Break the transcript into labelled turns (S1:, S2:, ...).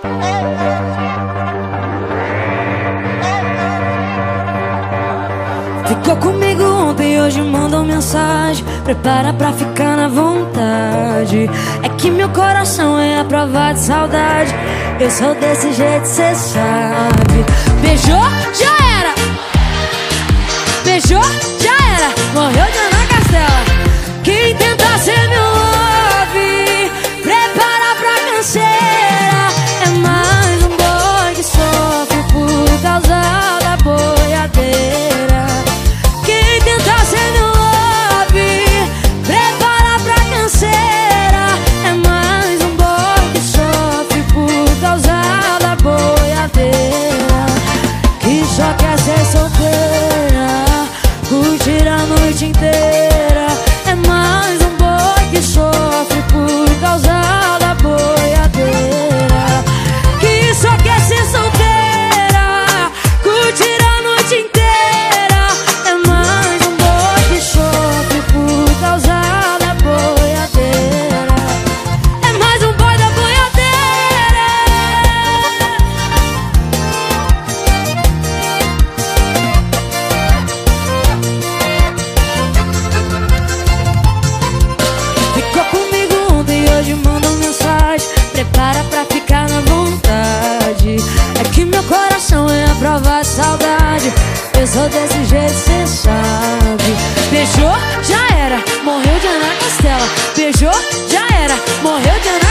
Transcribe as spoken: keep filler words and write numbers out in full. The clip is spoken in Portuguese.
S1: Ficou comigo ontem e hoje mandou mensagem. Prepara pra ficar na vontade. É que meu coração é a prova de saudade. Eu sou desse jeito, cê sabe. Beijou, já era. Beijou, já era. Morreu de Ana Castela. Quem tenta ser meu love, prepara pra canseira. É mais um boy que sofre por causa da boiadeira. Quem tenta ser meu love, prepara pra canseira. É mais um boy que sofre por causa da boiadeira, que só quer ser solteira, curtir a noite inteira. É mais um boy que sofre por causa da boiadeira, que só quer ser solteira, curtir a noite inteira. É mais um boy que sofre por causa da boiadeira. É mais um boy da boiadeira. Ficou comigo ontem e hoje mandou mensagem. Prepara pra ficar na vontade. É que meu coração é a prova de saudade. Eu sou desse jeito, cê sabe. Beijou, já era. Morreu de Ana Castela. Beijou, já era. Morreu de Ana